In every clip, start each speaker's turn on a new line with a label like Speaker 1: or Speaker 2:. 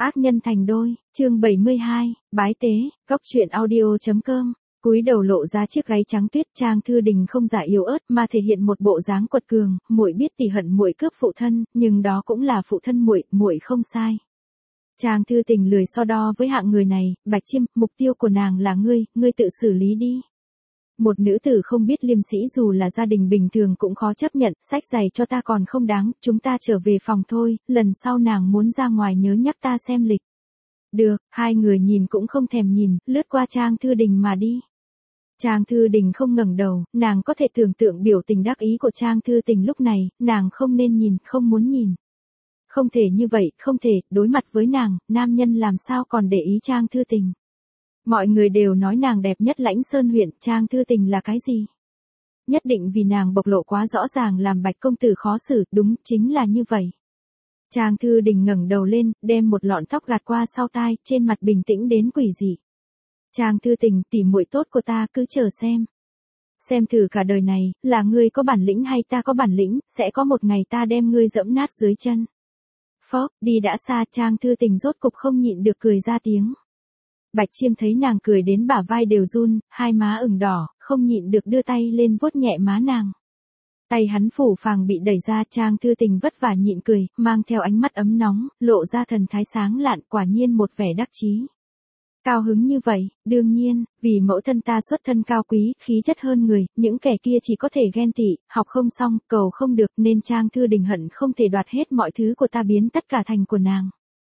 Speaker 1: Ác nhân thành đôi, chương 72, bái tế, góc truyện audio.com. Cúi đầu lộ ra chiếc gáy trắng tuyết, Trang Thư Đình không giả yếu ớt mà thể hiện một bộ dáng quật cường, muội biết tỷ hận muội cướp phụ thân, nhưng đó cũng là phụ thân muội, muội không sai. Trang Thư Tình lười so đo với hạng người này, Bạch Chiêm, mục tiêu của nàng là ngươi tự xử lý đi. Một nữ tử không biết liêm sĩ dù là gia đình bình thường cũng khó chấp nhận, sách giày cho ta còn không đáng, chúng ta trở về phòng thôi, lần sau nàng muốn ra ngoài nhớ nhắc ta xem lịch. Được, hai người nhìn cũng không thèm nhìn, lướt qua Trang Thư Đình mà đi. Trang Thư Đình không ngẩng đầu, nàng có thể tưởng tượng biểu tình đắc ý của Trang Thư Tình lúc này, nàng không nên nhìn, không muốn nhìn. Không thể như vậy, không thể, đối mặt với nàng, nam nhân làm sao còn để ý Trang Thư Tình. Mọi người đều nói nàng đẹp nhất Lãnh Sơn huyện, Trang Thư Tình là cái gì? Nhất định vì nàng bộc lộ quá rõ ràng làm Bạch công tử khó xử, đúng, chính là như vậy. Trang Thư Đình ngẩng đầu lên, đem một lọn tóc gạt qua sau tai, trên mặt bình tĩnh đến quỷ dị. Trang Thư Tình, tỉ muội tốt của ta, cứ chờ xem. Xem thử cả đời này, là ngươi có bản lĩnh hay ta có bản lĩnh, sẽ có một ngày ta đem ngươi dẫm nát dưới chân. Phó, đi đã xa, Trang Thư Tình rốt cục không nhịn được cười ra tiếng. Bạch Chiêm thấy nàng cười đến bả vai đều run, hai má ửng đỏ, không nhịn được đưa tay lên vuốt nhẹ má nàng. Tay hắn phủ phàng bị đẩy ra, Trang Thư Tình vất vả nhịn cười, mang theo ánh mắt ấm nóng, lộ ra thần thái sáng lạn, quả nhiên một vẻ đắc chí. Cao hứng như vậy, đương nhiên, vì mẫu thân ta xuất thân cao quý, khí chất hơn người, những kẻ kia chỉ có thể ghen tị, học không xong, cầu không được, nên Trang Thư Đình hận không thể đoạt hết mọi thứ của ta biến tất cả thành của nàng.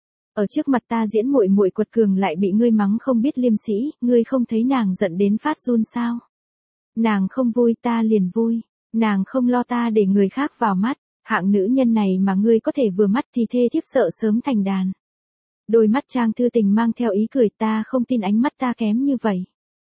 Speaker 1: Ở trước mặt ta diễn muội muội quật cường lại bị ngươi mắng không biết liêm sĩ, ngươi không thấy nàng giận đến phát run sao? Nàng không vui ta liền vui, nàng không lo ta để người khác vào mắt, hạng nữ nhân này mà ngươi có thể vừa mắt thì thê thiếp sợ sớm thành đàn. Đôi mắt Trang Thư Tình mang theo ý cười, ta không tin ánh mắt ta kém như vậy.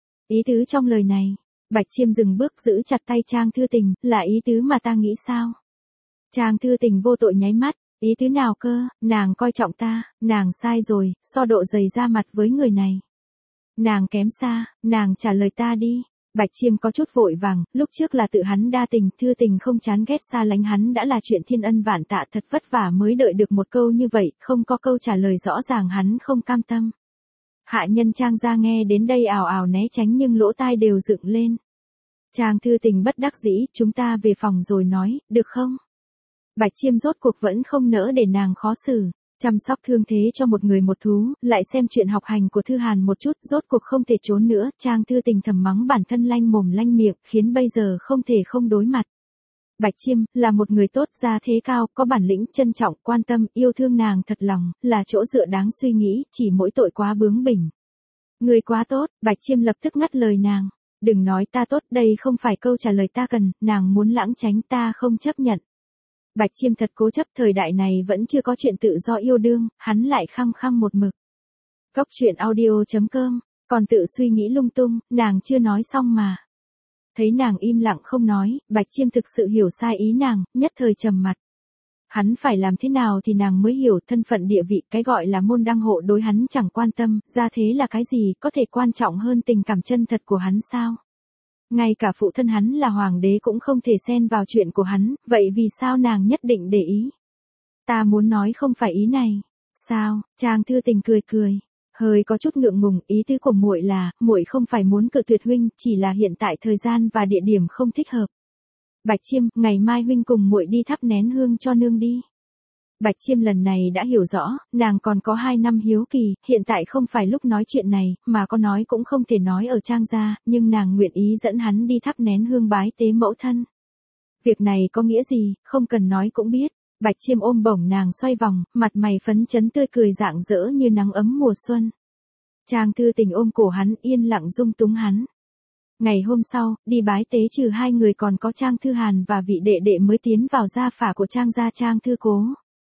Speaker 1: Ý tứ trong lời này, Bạch Chiêm dừng bước giữ chặt tay Trang Thư Tình, là ý tứ mà ta nghĩ sao? Trang Thư Tình vô tội nháy mắt. Ý tứ nào cơ, nàng coi trọng ta, nàng sai rồi, so độ dày ra mặt với người này. Nàng kém xa, nàng trả lời ta đi. Bạch Chiêm có chút vội vàng, lúc trước là tự hắn đa tình, Thư Tình không chán ghét xa lánh hắn đã là chuyện thiên ân vạn tạ, thật vất vả mới đợi được một câu như vậy, không có câu trả lời rõ ràng hắn không cam tâm. Hạ nhân Trang gia nghe đến đây ào ào né tránh nhưng lỗ tai đều dựng lên. Trang Thư Tình bất đắc dĩ, chúng ta về phòng rồi nói, được không? Bạch Chiêm rốt cuộc vẫn không nỡ để nàng khó xử, chăm sóc thương thế cho một người một thú, lại xem chuyện học hành của Thư Hàn một chút, rốt cuộc không thể trốn nữa, Trang Thư Tình thầm mắng bản thân lanh mồm lanh miệng, khiến bây giờ không thể không đối mặt. Bạch Chiêm, là một người tốt, gia thế cao, có bản lĩnh, trân trọng, quan tâm, yêu thương nàng thật lòng, là chỗ dựa đáng suy nghĩ, chỉ mỗi tội quá bướng bỉnh. Người quá tốt, Bạch Chiêm lập tức ngắt lời nàng. Đừng nói ta tốt, đây không phải câu trả lời ta cần, nàng muốn lãng tránh ta không chấp nhận. Bạch Chiêm thật cố chấp, thời đại này vẫn chưa có chuyện tự do yêu đương, hắn lại khăng khăng một mực. Góc truyện audio.com, còn tự suy nghĩ lung tung, nàng chưa nói xong mà. Thấy nàng im lặng không nói, Bạch Chiêm thực sự hiểu sai ý nàng, nhất thời trầm mặt. Hắn phải làm thế nào thì nàng mới hiểu thân phận địa vị, cái gọi là môn đăng hộ đối hắn chẳng quan tâm, gia thế là cái gì, có thể quan trọng hơn tình cảm chân thật của hắn sao? Ngay cả phụ thân hắn là hoàng đế cũng không thể xen vào chuyện của hắn, vậy vì sao nàng nhất định để ý? Ta muốn nói không phải ý này. Sao? Trang Thư Tình cười cười, hơi có chút ngượng ngùng, ý tứ của muội là, muội không phải muốn cự tuyệt huynh, chỉ là hiện tại thời gian và địa điểm không thích hợp. Bạch Chiêm, ngày mai huynh cùng muội đi thắp nén hương cho nương đi. Bạch Chiêm lần này đã hiểu rõ, nàng còn có 2 năm hiếu kỳ, hiện tại không phải lúc nói chuyện này, mà có nói cũng không thể nói ở Trang gia, nhưng nàng nguyện ý dẫn hắn đi thắp nén hương bái tế mẫu thân. Việc này có nghĩa gì, không cần nói cũng biết. Bạch Chiêm ôm bổng nàng xoay vòng, mặt mày phấn chấn tươi cười rạng rỡ như nắng ấm mùa xuân. Trang Thư Tình ôm cổ hắn, yên lặng dung túng hắn. Ngày hôm sau, đi bái tế trừ hai người còn có Trang Thư Hàn và vị đệ đệ mới tiến vào gia phả của Trang gia Trang Thư Cố.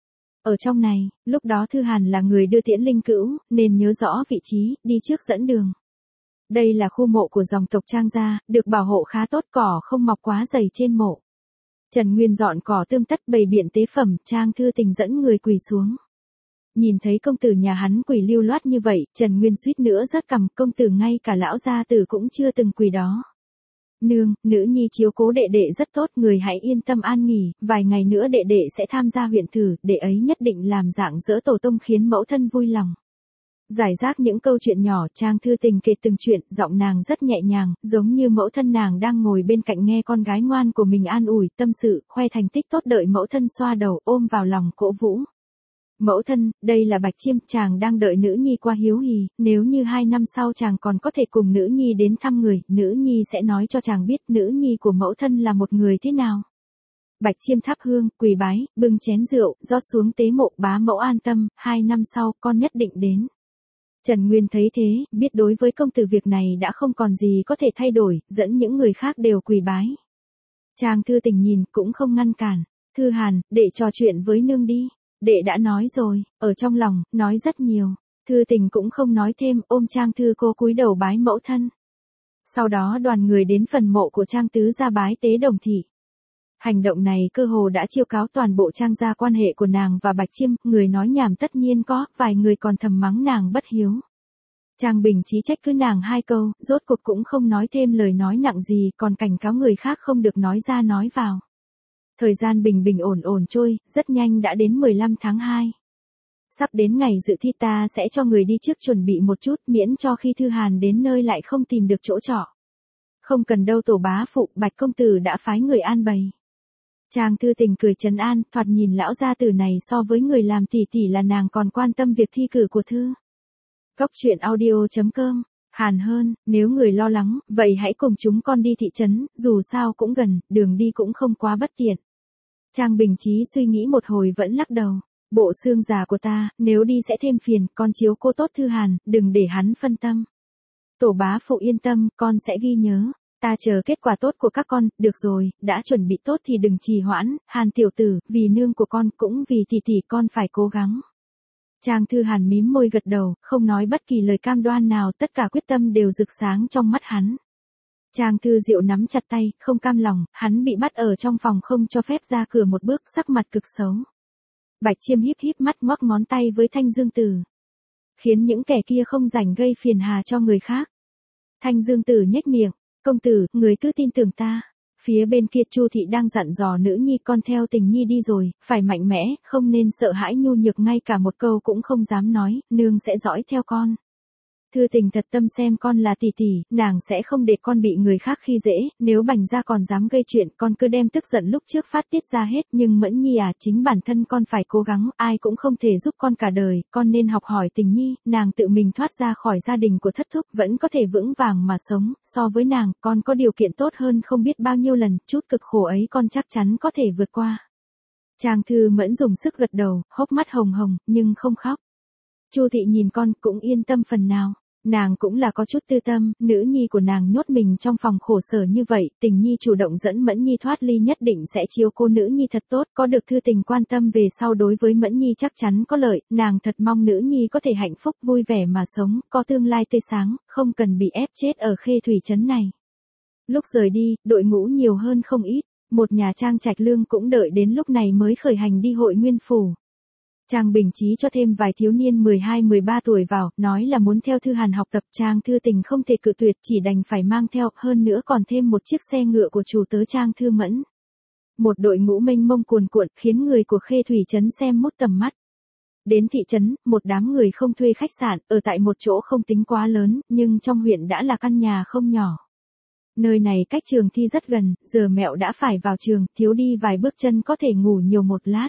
Speaker 1: Ở trong này, lúc đó Thư Hàn là người đưa tiễn linh cữu, nên nhớ rõ vị trí, đi trước dẫn đường. Đây là khu mộ của dòng tộc Trang gia, được bảo hộ khá tốt, cỏ không mọc quá dày trên mộ. Trần Nguyên dọn cỏ tươm tất bày biện tế phẩm, Trang Thư Tình dẫn người quỳ xuống. Nhìn thấy công tử nhà hắn quỳ lưu loát như vậy, Trần Nguyên suýt nữa rớt cằm, công tử ngay cả lão gia tử cũng chưa từng quỳ đó. Nương, nữ nhi chiếu cố đệ đệ rất tốt, người hãy yên tâm an nghỉ, vài ngày nữa đệ đệ sẽ tham gia huyện thử, đệ ấy nhất định làm rạng rỡ tổ tông khiến mẫu thân vui lòng. Giải rác những câu chuyện nhỏ, Trang Thư Tình kể từng chuyện, giọng nàng rất nhẹ nhàng, giống như mẫu thân nàng đang ngồi bên cạnh nghe con gái ngoan của mình an ủi, tâm sự, khoe thành tích tốt, đợi mẫu thân xoa đầu, ôm vào lòng cổ vũ. Mẫu thân, đây là Bạch Chiêm, chàng đang đợi nữ nhi qua hiếu hỉ, nếu như 2 năm sau chàng còn có thể cùng nữ nhi đến thăm người, nữ nhi sẽ nói cho chàng biết nữ nhi của mẫu thân là một người thế nào. Bạch Chiêm thắp hương, quỳ bái, bưng chén rượu, rót xuống tế mộ, bá mẫu an tâm, 2 năm sau, con nhất định đến. Trần Nguyên thấy thế, biết đối với công tử việc này đã không còn gì có thể thay đổi, dẫn những người khác đều quỳ bái. Trang Thư Tình nhìn, cũng không ngăn cản. Thư Hàn, đệ trò chuyện với nương đi. Đệ đã nói rồi, ở trong lòng, nói rất nhiều. Thư Tình cũng không nói thêm, ôm Trang Thư cô cúi đầu bái mẫu thân. Sau đó đoàn người đến phần mộ của Trang Tứ gia bái tế Đồng Thị. Hành động này cơ hồ đã chiêu cáo toàn bộ Trang gia quan hệ của nàng và Bạch Chiêm, người nói nhảm tất nhiên có, vài người còn thầm mắng nàng bất hiếu. Trang Bình Chí trách cứ nàng 2 câu, rốt cuộc cũng không nói thêm lời nói nặng gì, còn cảnh cáo người khác không được nói ra nói vào. Thời gian bình bình ổn ổn trôi, rất nhanh đã đến 15 tháng 2. Sắp đến ngày dự thi, ta sẽ cho người đi trước chuẩn bị một chút, miễn cho khi Thư Hàn đến nơi lại không tìm được chỗ trọ. Không cần đâu tổ bá phụ, Bạch công tử đã phái người an bày. Trang Thư Tình cười trấn an, thoạt nhìn lão gia tử này so với người làm tỷ tỷ là nàng còn quan tâm việc thi cử của Thư. Cốc truyện audio.com. Hàn hơn, nếu người lo lắng, vậy hãy cùng chúng con đi thị trấn, dù sao cũng gần, đường đi cũng không quá bất tiện. Trang Bình Chí suy nghĩ một hồi vẫn lắc đầu. Bộ xương già của ta, nếu đi sẽ thêm phiền, con chiếu cố tốt Thư Hàn, đừng để hắn phân tâm. Tổ bá phụ yên tâm, con sẽ ghi nhớ. Ta chờ kết quả tốt của các con, được rồi, đã chuẩn bị tốt thì đừng trì hoãn, Hàn tiểu tử, vì nương của con, cũng vì tỷ tỷ con phải cố gắng. Trang Thư Hàn mím môi gật đầu, không nói bất kỳ lời cam đoan nào, tất cả quyết tâm đều rực sáng trong mắt hắn. Trang Thư Diệu nắm chặt tay, không cam lòng, hắn bị bắt ở trong phòng không cho phép ra cửa một bước, sắc mặt cực xấu. Bạch Chiêm híp híp mắt ngoắc ngón tay với Thanh Dương Tử. Khiến những kẻ kia không rảnh gây phiền hà cho người khác. Thanh Dương Tử nhếch miệng, công tử, người cứ tin tưởng ta. Phía bên kia Chu thị đang dặn dò nữ nhi, con theo Tình nhi đi rồi, phải mạnh mẽ, không nên sợ hãi nhu nhược, ngay cả một câu cũng không dám nói, nương sẽ dõi theo con. Thư Tình thật tâm xem con là tỷ tỷ, nàng sẽ không để con bị người khác khi dễ, nếu Bành gia còn dám gây chuyện, con cứ đem tức giận lúc trước phát tiết ra hết, nhưng Mẫn nhi à, chính bản thân con phải cố gắng, ai cũng không thể giúp con cả đời, con nên học hỏi Tình nhi, nàng tự mình thoát ra khỏi gia đình của thất thúc, vẫn có thể vững vàng mà sống, so với nàng, con có điều kiện tốt hơn không biết bao nhiêu lần, chút cực khổ ấy con chắc chắn có thể vượt qua. Trang Thư Mẫn dùng sức gật đầu, hốc mắt hồng hồng, nhưng không khóc. Chu thị nhìn con cũng yên tâm phần nào. Nàng cũng là có chút tư tâm, nữ nhi của nàng nhốt mình trong phòng khổ sở như vậy, Tình nhi chủ động dẫn Mẫn nhi thoát ly, nhất định sẽ chiếu cố nữ nhi thật tốt, có được Thư Tình quan tâm về sau đối với Mẫn nhi chắc chắn có lợi, nàng thật mong nữ nhi có thể hạnh phúc vui vẻ mà sống, có tương lai tươi sáng, không cần bị ép chết ở Khê Thủy trấn này. Lúc rời đi, đội ngũ nhiều hơn không ít, một nhà Trang Trạch Lương cũng đợi đến lúc này mới khởi hành đi Hội Nguyên phủ. Trang Bình Chí cho thêm vài thiếu niên 12-13 tuổi vào, nói là muốn theo Thư Hàn học tập. Trang Thư Tình không thể cự tuyệt, chỉ đành phải mang theo, hơn nữa còn thêm một chiếc xe ngựa của chủ tớ Trang Thư Mẫn. Một đội ngũ mênh mông cuồn cuộn, khiến người của Khê Thủy trấn xem mút tầm mắt. Đến thị trấn, một đám người không thuê khách sạn, ở tại một chỗ không tính quá lớn, nhưng trong huyện đã là căn nhà không nhỏ. Nơi này cách trường thi rất gần, giờ mẹo đã phải vào trường, thiếu đi vài bước chân có thể ngủ nhiều một lát.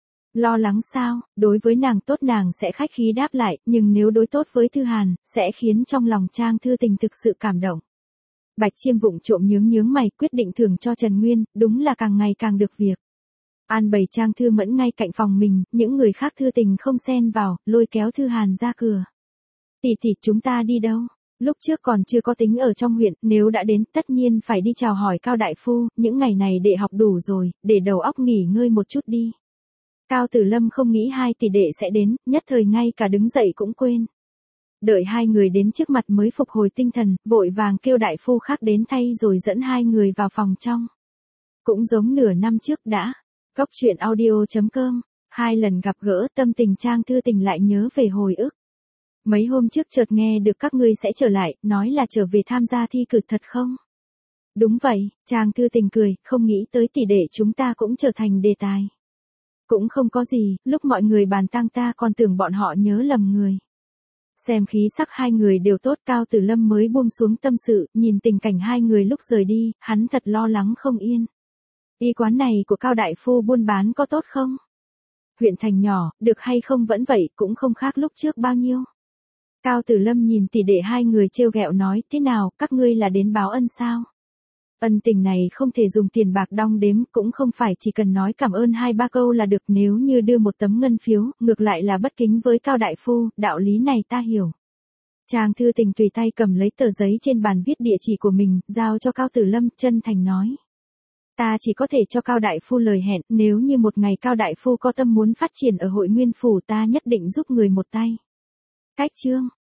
Speaker 1: Lo lắng sao, đối với nàng tốt nàng sẽ khách khí đáp lại, nhưng nếu đối tốt với Thư Hàn, sẽ khiến trong lòng Trang Thư Tình thực sự cảm động. Bạch Chiêm vụng trộm nhướng mày, quyết định thưởng cho Trần Nguyên, đúng là càng ngày càng được việc. An bày Trang Thư Mẫn ngay cạnh phòng mình, những người khác Thư Tình không xen vào, lôi kéo Thư Hàn ra cửa. Tỷ tỷ, chúng ta đi đâu? Lúc trước còn chưa có tính ở trong huyện, nếu đã đến, tất nhiên phải đi chào hỏi Cao đại phu, những ngày này đệ học đủ rồi, để đầu óc nghỉ ngơi một chút đi. Cao Tử Lâm không nghĩ hai tỷ đệ sẽ đến, nhất thời ngay cả đứng dậy cũng quên. Đợi hai người đến trước mặt mới phục hồi tinh thần, vội vàng kêu đại phu khác đến thay rồi dẫn hai người vào phòng trong. Cũng giống nửa năm trước đã. Cốc truyện audio.com, 2 lần gặp gỡ, tâm tình Trang Thư Tình lại nhớ về hồi ức. Mấy hôm trước chợt nghe được các ngươi sẽ trở lại, nói là trở về tham gia thi cử thật không? Đúng vậy, Trang Thư Tình cười, không nghĩ tới tỷ đệ chúng ta cũng trở thành đề tài. Cũng không có gì, lúc mọi người bàn tang ta còn tưởng bọn họ nhớ lầm người. Xem khí sắc hai người đều tốt, Cao Tử Lâm mới buông xuống tâm sự, nhìn tình cảnh hai người lúc rời đi, hắn thật lo lắng không yên. Y quán này của Cao đại phu buôn bán có tốt không? Huyện thành nhỏ, được hay không vẫn vậy, cũng không khác lúc trước bao nhiêu. Cao Tử Lâm nhìn tỷ đệ hai người trêu ghẹo nói, thế nào, các ngươi là đến báo ân sao? Ân tình này không thể dùng tiền bạc đong đếm, cũng không phải chỉ cần nói cảm ơn 2-3 câu là được, nếu như đưa một tấm ngân phiếu, ngược lại là bất kính với Cao đại phu, đạo lý này ta hiểu. Trang Thư Tình tùy tay cầm lấy tờ giấy trên bàn viết địa chỉ của mình, giao cho Cao Tử Lâm, chân thành nói. Ta chỉ có thể cho Cao đại phu lời hẹn, nếu như một ngày Cao đại phu có tâm muốn phát triển ở Hội Nguyên phủ, ta nhất định giúp người một tay. Cách chương